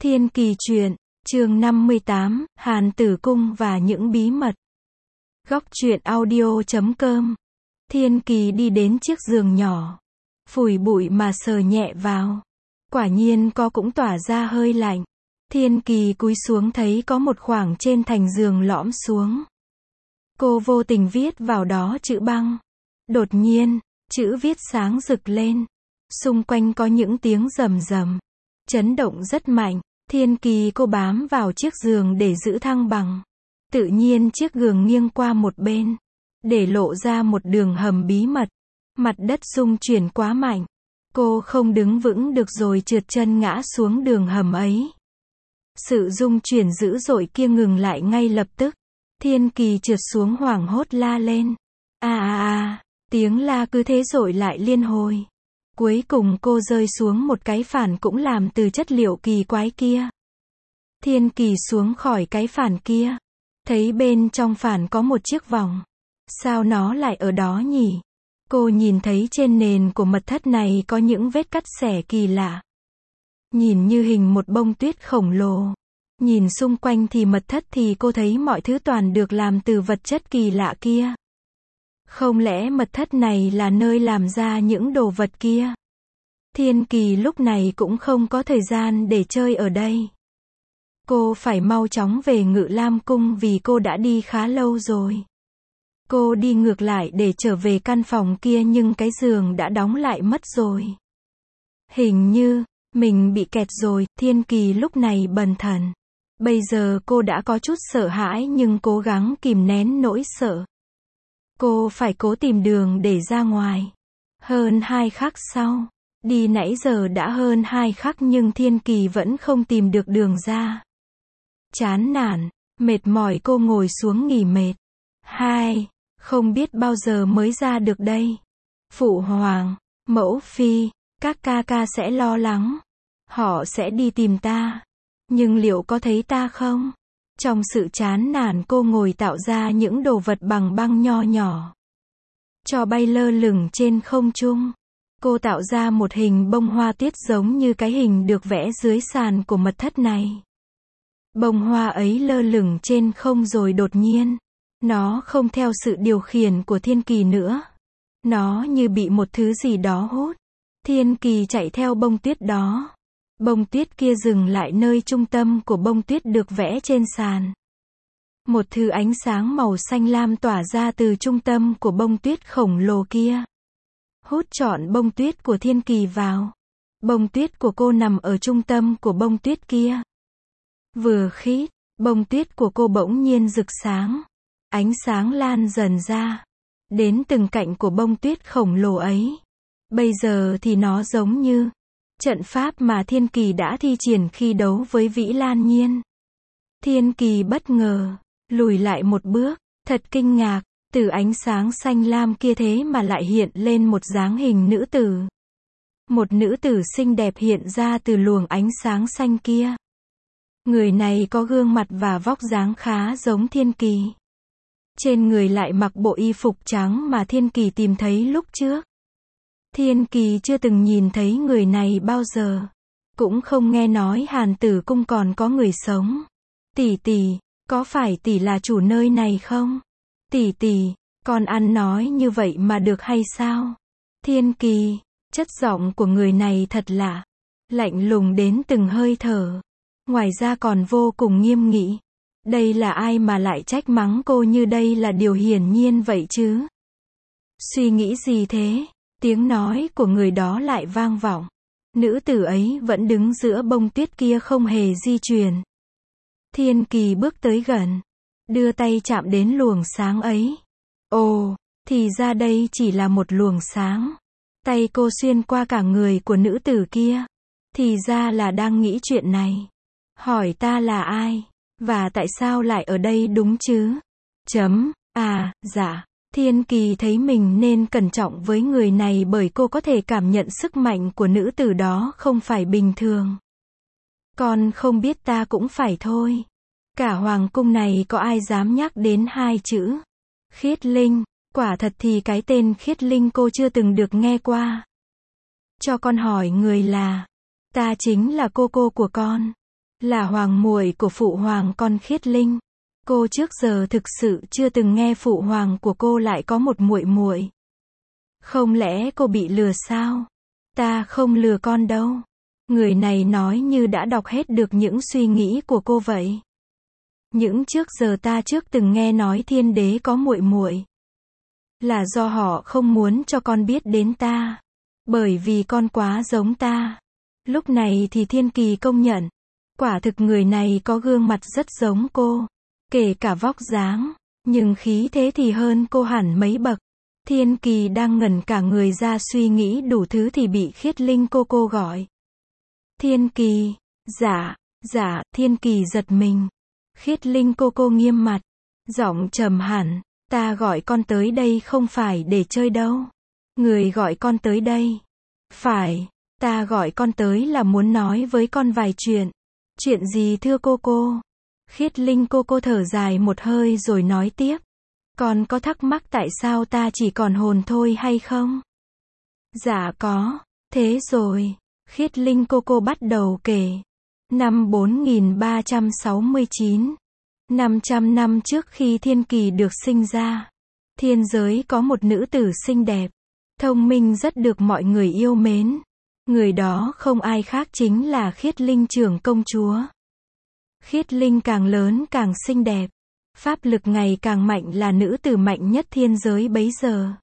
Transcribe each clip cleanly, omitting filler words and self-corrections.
Thiên Kỳ truyện, chương 58, Hàn Tử Cung và những bí mật. Góc truyện audio.com. Thiên Kỳ đi đến chiếc giường nhỏ, phủi bụi mà sờ nhẹ vào. Quả nhiên cũng tỏa ra hơi lạnh. Thiên Kỳ cúi xuống thấy có một khoảng trên thành giường lõm xuống. Cô vô tình viết vào đó chữ băng. Đột nhiên, chữ viết sáng rực lên. Xung quanh có những tiếng rầm rầm. Chấn động rất mạnh. Thiên Kỳ cô bám vào chiếc giường để giữ thăng bằng. Tự nhiên chiếc giường nghiêng qua một bên, để lộ ra một đường hầm bí mật. Mặt đất rung chuyển quá mạnh. Cô không đứng vững được rồi trượt chân ngã xuống đường hầm ấy. Sự rung chuyển dữ dội kia ngừng lại ngay lập tức. Thiên Kỳ trượt xuống hoảng hốt la lên. Tiếng la cứ thế dội lại liên hồi. Cuối cùng cô rơi xuống một cái phản cũng làm từ chất liệu kỳ quái kia. Thiên Kỳ xuống khỏi cái phản kia, thấy bên trong phản có một chiếc vòng. Sao nó lại ở đó nhỉ? Cô nhìn thấy trên nền của mật thất này có những vết cắt xẻ kỳ lạ. Nhìn như hình một bông tuyết khổng lồ. Nhìn xung quanh thì mật thất thì cô thấy mọi thứ toàn được làm từ vật chất kỳ lạ kia. Không lẽ mật thất này là nơi làm ra những đồ vật kia? Thiên Kỳ lúc này cũng không có thời gian để chơi ở đây. Cô phải mau chóng về Ngự Lam Cung vì cô đã đi khá lâu rồi. Cô đi ngược lại để trở về căn phòng kia nhưng cái giường đã đóng lại mất rồi. Hình như mình bị kẹt rồi. Thiên Kỳ lúc này bần thần. Bây giờ cô đã có chút sợ hãi nhưng cố gắng kìm nén nỗi sợ. Cô phải cố tìm đường để ra ngoài. Hơn 2 khắc sau. Đi nãy giờ đã hơn 2 khắc nhưng Thiên Kỳ vẫn không tìm được đường ra. Chán nản, mệt mỏi cô ngồi xuống nghỉ mệt. Không biết bao giờ mới ra được đây. Phụ hoàng, mẫu phi, các ca ca sẽ lo lắng. Họ sẽ đi tìm ta. Nhưng liệu có thấy ta không? Trong sự chán nản cô ngồi tạo ra những đồ vật bằng băng nho nhỏ. Cho bay lơ lửng trên không trung. Cô tạo ra một hình bông hoa tuyết giống như cái hình được vẽ dưới sàn của mật thất này. Bông hoa ấy lơ lửng trên không rồi đột nhiên. Nó không theo sự điều khiển của Thiên Kỳ nữa. Nó như bị một thứ gì đó hút. Thiên Kỳ chạy theo bông tuyết đó. Bông tuyết kia dừng lại nơi trung tâm của bông tuyết được vẽ trên sàn. Một thứ ánh sáng màu xanh lam tỏa ra từ trung tâm của bông tuyết khổng lồ kia. Hút trọn bông tuyết của Thiên Kỳ vào. Bông tuyết của cô nằm ở trung tâm của bông tuyết kia. Vừa khít, bông tuyết của cô bỗng nhiên rực sáng. Ánh sáng lan dần ra. Đến từng cạnh của bông tuyết khổng lồ ấy. Bây giờ thì nó giống như trận pháp mà Thiên Kỳ đã thi triển khi đấu với Vĩ Lan Nhiên. Thiên Kỳ bất ngờ, lùi lại một bước, thật kinh ngạc, từ ánh sáng xanh lam kia thế mà lại hiện lên một dáng hình nữ tử. Một nữ tử xinh đẹp hiện ra từ luồng ánh sáng xanh kia. Người này có gương mặt và vóc dáng khá giống Thiên Kỳ. Trên người lại mặc bộ y phục trắng mà Thiên Kỳ tìm thấy lúc trước. Thiên Kỳ chưa từng nhìn thấy người này bao giờ. Cũng không nghe nói Hàn Tử Cung còn có người sống. Tỷ tỷ, có phải tỷ là chủ nơi này không? Tỷ tỷ, con ăn nói như vậy mà được hay sao? Thiên Kỳ, chất giọng của người này thật lạ. Lạnh lùng đến từng hơi thở. Ngoài ra còn vô cùng nghiêm nghị. Đây là ai mà lại trách mắng cô như đây là điều hiển nhiên vậy chứ? Suy nghĩ gì thế? Tiếng nói của người đó lại vang vọng. Nữ tử ấy vẫn đứng giữa bông tuyết kia không hề di chuyển. Thiên Kỳ bước tới gần. Đưa tay chạm đến luồng sáng ấy. Ồ, thì ra đây chỉ là một luồng sáng. Tay cô xuyên qua cả người của nữ tử kia. Thì ra là đang nghĩ chuyện này. Hỏi ta là ai? Và tại sao lại ở đây đúng chứ? Dạ. Thiên Kỳ thấy mình nên cẩn trọng với người này bởi cô có thể cảm nhận sức mạnh của nữ tử đó không phải bình thường. Con không biết ta cũng phải thôi. Cả hoàng cung này có ai dám nhắc đến 2 chữ Khiết Linh? Quả thật thì cái tên Khiết Linh cô chưa từng được nghe qua. Cho con hỏi người là. Ta chính là cô của con. là hoàng muội của phụ hoàng con Khiết Linh. Cô trước giờ thực sự chưa từng nghe phụ hoàng của cô lại có một muội muội. Không lẽ cô bị lừa sao? Ta không lừa con đâu. Người này nói như đã đọc hết được những suy nghĩ của cô vậy. Những trước giờ ta trước từng nghe nói thiên đế có muội muội. Là do họ không muốn cho con biết đến ta. Bởi vì con quá giống ta. Lúc này thì Thiên Kỳ công nhận. Quả thực người này có gương mặt rất giống cô. Kể cả vóc dáng. Nhưng khí thế thì hơn cô hẳn mấy bậc. Thiên Kỳ đang ngẩn cả người ra suy nghĩ đủ thứ thì bị Khiết Linh cô gọi. Thiên Kỳ. Dạ, Thiên Kỳ giật mình. Khiết Linh cô nghiêm mặt. Giọng trầm hẳn. Ta gọi con tới đây không phải để chơi đâu. Người gọi con tới đây. Phải, ta gọi con tới là muốn nói với con vài chuyện. Chuyện gì thưa cô? Khiết Linh cô thở dài một hơi rồi nói tiếp. Con có thắc mắc tại sao ta chỉ còn hồn thôi hay không? Dạ có. Thế rồi. Khiết Linh cô bắt đầu kể. Năm 4369. 500 năm trước khi Thiên Kỳ được sinh ra. Thiên giới có một nữ tử xinh đẹp. Thông minh rất được mọi người yêu mến. Người đó không ai khác chính là Khiết Linh trưởng công chúa. Khiết Linh càng lớn càng xinh đẹp. Pháp lực ngày càng mạnh là nữ tử mạnh nhất thiên giới bấy giờ.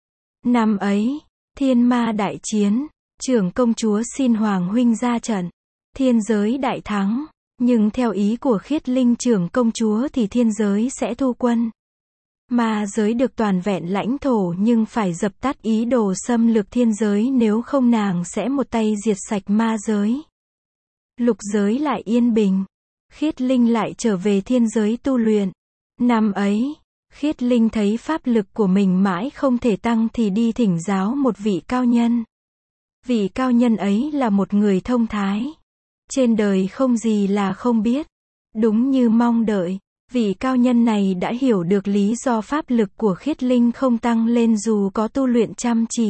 Năm ấy, thiên ma đại chiến, trưởng công chúa xin Hoàng huynh ra trận. Thiên giới đại thắng, nhưng theo ý của Khiết Linh trưởng công chúa thì thiên giới sẽ thu quân. Ma giới được toàn vẹn lãnh thổ nhưng phải dập tắt ý đồ xâm lược thiên giới nếu không nàng sẽ một tay diệt sạch ma giới. Lục giới lại yên bình. Khiết Linh lại trở về thiên giới tu luyện. Năm ấy, Khiết Linh thấy pháp lực của mình mãi không thể tăng thì đi thỉnh giáo một vị cao nhân. Vị cao nhân ấy là một người thông thái. Trên đời không gì là không biết. Đúng như mong đợi, vị cao nhân này đã hiểu được lý do pháp lực của Khiết Linh không tăng lên dù có tu luyện chăm chỉ.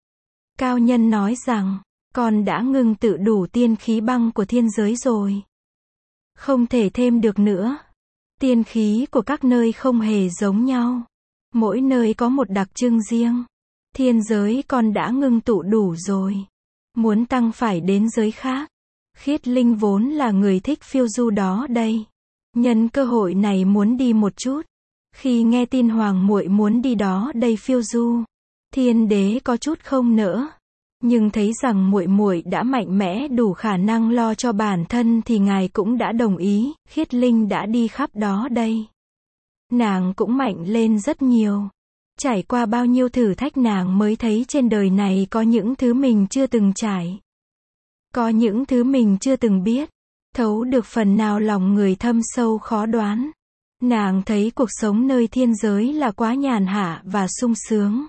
Cao nhân nói rằng, con đã ngưng tự đủ tiên khí băng của thiên giới rồi. Không thể thêm được nữa. Tiên khí của các nơi không hề giống nhau. Mỗi nơi có một đặc trưng riêng. Thiên giới con đã ngưng tụ đủ rồi. Muốn tăng phải đến giới khác. Khiết Linh vốn là người thích phiêu du đó đây. Nhân cơ hội này muốn đi một chút. Khi nghe tin hoàng muội muốn đi đó đây phiêu du, thiên đế có chút không nỡ. Nhưng thấy rằng muội muội đã mạnh mẽ đủ khả năng lo cho bản thân thì ngài cũng đã đồng ý. Khiết Linh đã đi khắp đó đây. Nàng cũng mạnh lên rất nhiều. Trải qua bao nhiêu thử thách nàng mới thấy trên đời này có những thứ mình chưa từng trải. Có những thứ mình chưa từng biết. Thấu được phần nào lòng người thâm sâu khó đoán. Nàng thấy cuộc sống nơi thiên giới là quá nhàn hạ và sung sướng.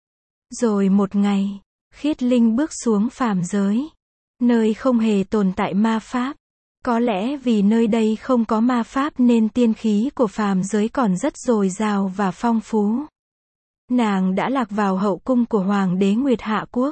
Rồi một ngày, Khiết Linh bước xuống phàm giới. Nơi không hề tồn tại ma pháp. Có lẽ vì nơi đây không có ma pháp nên tiên khí của phàm giới còn rất dồi dào và phong phú. Nàng đã lạc vào hậu cung của Hoàng đế Nguyệt Hạ Quốc.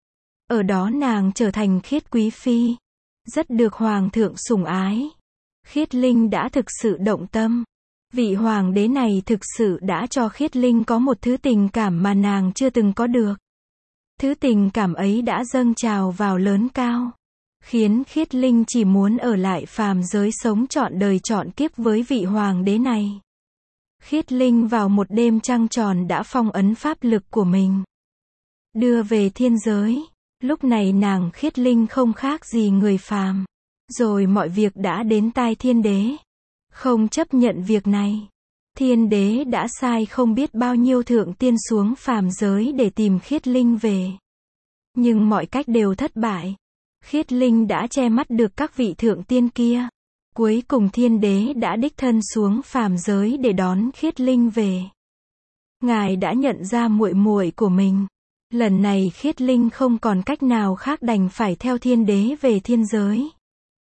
Ở đó nàng trở thành Khiết Quý Phi. Rất được Hoàng thượng sủng ái. Khiết Linh đã thực sự động tâm. Vị Hoàng đế này thực sự đã cho Khiết Linh có một thứ tình cảm mà nàng chưa từng có được. Thứ tình cảm ấy đã dâng trào vào lớn cao. Khiến Khiết Linh chỉ muốn ở lại phàm giới sống trọn đời trọn kiếp với vị Hoàng đế này. Khiết Linh vào một đêm trăng tròn đã phong ấn pháp lực của mình. Đưa về thiên giới. Lúc này nàng Khiết Linh không khác gì người phàm. Rồi mọi việc đã đến tai thiên đế. Không chấp nhận việc này. Thiên đế đã sai không biết bao nhiêu thượng tiên xuống phàm giới để tìm Khiết Linh về. Nhưng mọi cách đều thất bại. Khiết Linh đã che mắt được các vị thượng tiên kia. Cuối cùng thiên đế đã đích thân xuống phàm giới để đón Khiết Linh về. Ngài đã nhận ra muội muội của mình. Lần này Khiết Linh không còn cách nào khác đành phải theo thiên đế về thiên giới.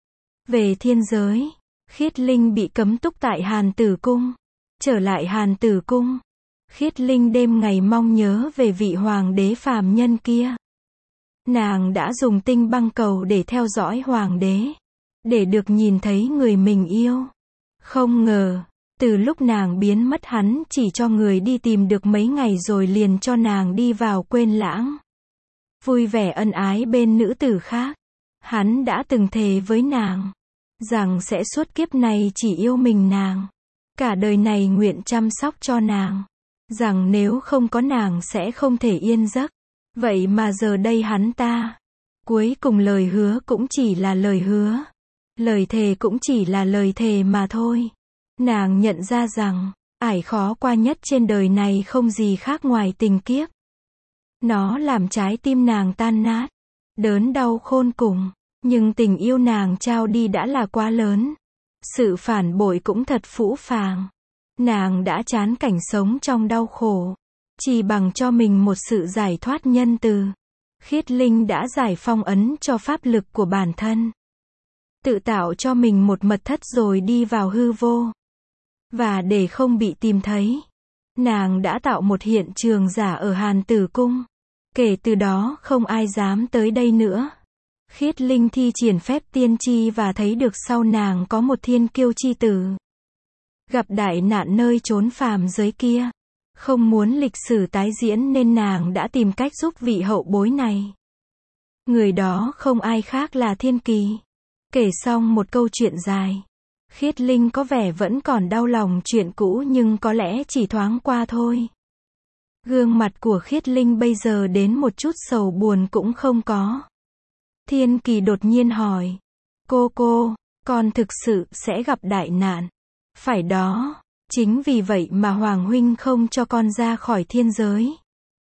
Về thiên giới, Khiết Linh bị cấm túc tại Hàn Tử Cung. Trở lại Hàn Tử Cung, Khiết Linh đêm ngày mong nhớ về vị hoàng đế phàm nhân kia. Nàng đã dùng tinh băng cầu để theo dõi hoàng đế. để được nhìn thấy người mình yêu. Không ngờ, từ lúc nàng biến mất hắn chỉ cho người đi tìm được mấy ngày rồi liền cho nàng đi vào quên lãng. Vui vẻ ân ái bên nữ tử khác. Hắn đã từng thề với nàng, rằng sẽ suốt kiếp này chỉ yêu mình nàng. Cả đời này nguyện chăm sóc cho nàng. Rằng nếu không có nàng sẽ không thể yên giấc. Vậy mà giờ đây hắn ta. Cuối cùng lời hứa cũng chỉ là lời hứa. Lời thề cũng chỉ là lời thề mà thôi. Nàng nhận ra rằng, ải khó qua nhất trên đời này không gì khác ngoài tình kiếp. Nó làm trái tim nàng tan nát, đớn đau khôn cùng, nhưng tình yêu nàng trao đi đã là quá lớn. Sự phản bội cũng thật phũ phàng. Nàng đã chán cảnh sống trong đau khổ, chỉ bằng cho mình một sự giải thoát nhân từ. Khiết Linh đã giải phong ấn cho pháp lực của bản thân. Tự tạo cho mình một mật thất rồi đi vào hư vô. Và để không bị tìm thấy, nàng đã tạo một hiện trường giả ở Hàn Tử Cung. Kể từ đó không ai dám tới đây nữa. Khiết Linh thi triển phép tiên tri và thấy được sau nàng có một thiên kiêu chi tử. Gặp đại nạn nơi chốn phàm giới kia. Không muốn lịch sử tái diễn nên nàng đã tìm cách giúp vị hậu bối này. Người đó không ai khác là Thiên Kỳ. Kể xong một câu chuyện dài, Khiết Linh có vẻ vẫn còn đau lòng chuyện cũ nhưng có lẽ chỉ thoáng qua thôi. Gương mặt của Khiết Linh bây giờ đến một chút sầu buồn cũng không có. Thiên Kỳ đột nhiên hỏi. Cô, con thực sự sẽ gặp đại nạn. Phải đó, chính vì vậy mà Hoàng Huynh không cho con ra khỏi thiên giới.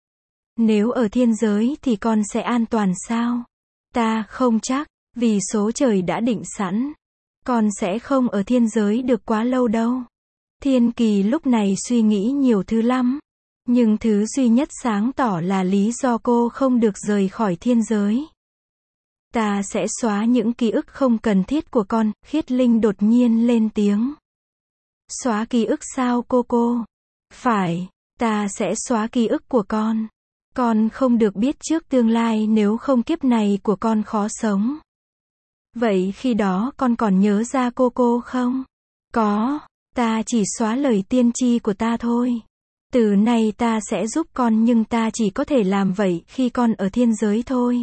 Nếu ở thiên giới thì con sẽ an toàn sao? Ta không chắc, vì số trời đã định sẵn. Con sẽ không ở thiên giới được quá lâu đâu. Thiên Kỳ lúc này suy nghĩ nhiều thứ lắm. Nhưng thứ duy nhất sáng tỏ là lý do cô không được rời khỏi thiên giới. Ta sẽ xóa những ký ức không cần thiết của con, Khiết Linh đột nhiên lên tiếng. Xóa ký ức sao cô? Phải, ta sẽ xóa ký ức của con. Con không được biết trước tương lai nếu không kiếp này của con khó sống. Vậy khi đó con còn nhớ ra cô không? Có, ta chỉ xóa lời tiên tri của ta thôi. Từ nay ta sẽ giúp con nhưng ta chỉ có thể làm vậy khi con ở thiên giới thôi.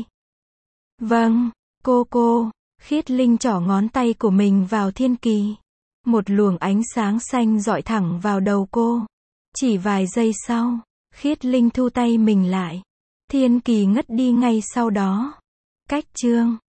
Vâng, cô. Khiết Linh trỏ ngón tay của mình vào Thiên Kỳ. Một luồng ánh sáng xanh rọi thẳng vào đầu cô. Chỉ vài giây sau, Khiết Linh thu tay mình lại. Thiên Kỳ ngất đi ngay sau đó. Cách chương